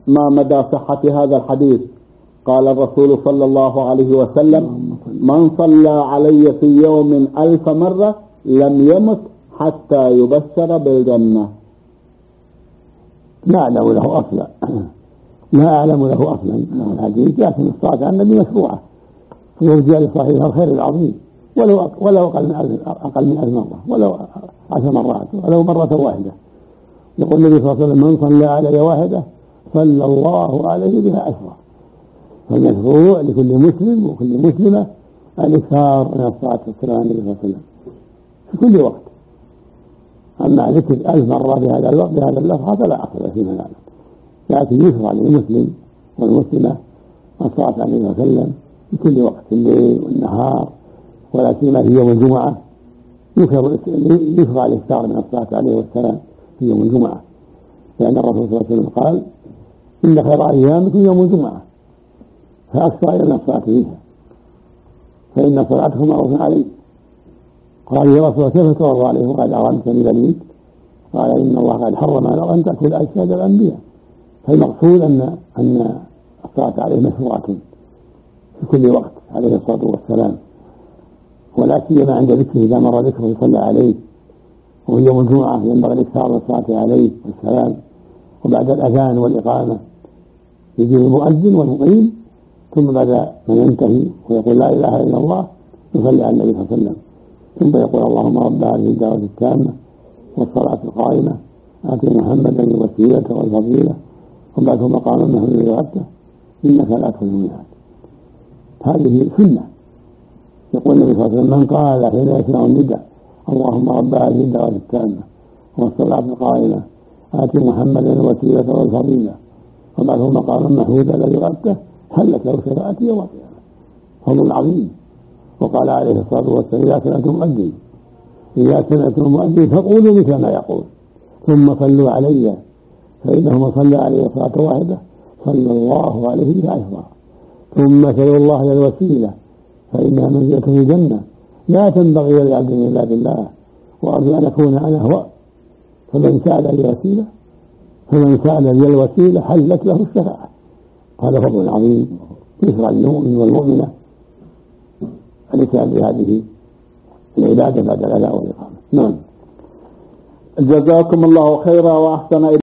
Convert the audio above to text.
ما مدى صحة هذا الحديث؟ قال الرسول صلى الله عليه وسلم: من صلى علي في يوم 1000 مرة لم يمت حتى يبشر بالجنة. لا أعلم له أصلا، لا أعلم له أصلا الحديث، لكن الصلاة على النبي مشروعة ويرجى لصاحبها الخير العظيم، ولو أقل من 1000 مرة، ولو 10 مرات، ولو مرة واحدة. يقول النبي صلى الله عليه وسلم: من صلى علي واحدة صلى الله عليه بها 10. فالمشروع لكل مسلم وكل مسلمة الإكثار من الصلاة والسلام على النبي صلى الله عليه وسلم في كل وقت. أما ذكر 1000 مرة بهذا الوقت بهذا اللفظ هذا لا أصل فيما نعلم، لكن يشرع للمسلم والمسلمة الصلاة على النبي صلى الله عليه وسلم في كل وقت، الليل والنهار، ولا سيما في يوم الجمعة يشرع الإكثار من الصلاة عليه والسلام في يوم الجمعة، لأن الرسول صلى الله عليه وسلم قال: إن خير أيامكم يوم الجمعة، فأكثر إلى الصلاة فيها فإن صلاتكم معروف عليه. قال: يا رسول الله كيف ترضى عليه وقد أرمتني ذلك؟ قال: إن الله قد حرم على أن تأكل أجساد الأنبياء. فالمقصود أن الصلاة عليه مشروعة في كل وقت عليه الصلاة والسلام، ولا سيما عند ذكره إذا مر ذكره يصلى عليه، وفي يوم الجمعة ينبغي الإكثار من الصلاة عليه والسلام. وبعد الأذان والإقامة يجي المؤذن والمقيم، ثم بعد ما ينتهي ويقول لا إله إلا الله يصلي على النبي صلى الله عليه وسلم، ثم يقول: اللهم رب هذه الدعوة التامة والصلاة القائمة آت محمدا الوسيلة والفضيلة وابعثه مقاما محمودا وعبده إنك لا تخلف الميعاد. هذه سنة. يقول النبي صلى الله عليه وسلم: من قال حين يسمع النداء اللهم رب هذه الدعوة التامة والصلاة القائمة آت محمدا الوسيلة والفضيلة وابعثه مقاما محمودا الذي وعدته حلت له شفاعتي يوم القيامة. فضل عظيم. وقال عليه الصلاة والسلام: إذا سمعتم المؤذن فقولوا مثل ما يقول ثم صلوا علي فإنه من صلى عليه صلاة واحدة صلى الله عليه بها 10. ثم سلوا الله للوسيلة فإنها منزلة في الجنة لا تنبغي لعبد إلا بالله وأرجو أن أكون أنا هو. فمن سأل لي الوسيلة حلت له الشفاعة. هذا فضل عظيم يشرع للمؤمن والمؤمنة الإتيان بهذه العبادة بعد الأذان والإقامة. نعم. جزاكم الله خيرا وأحسن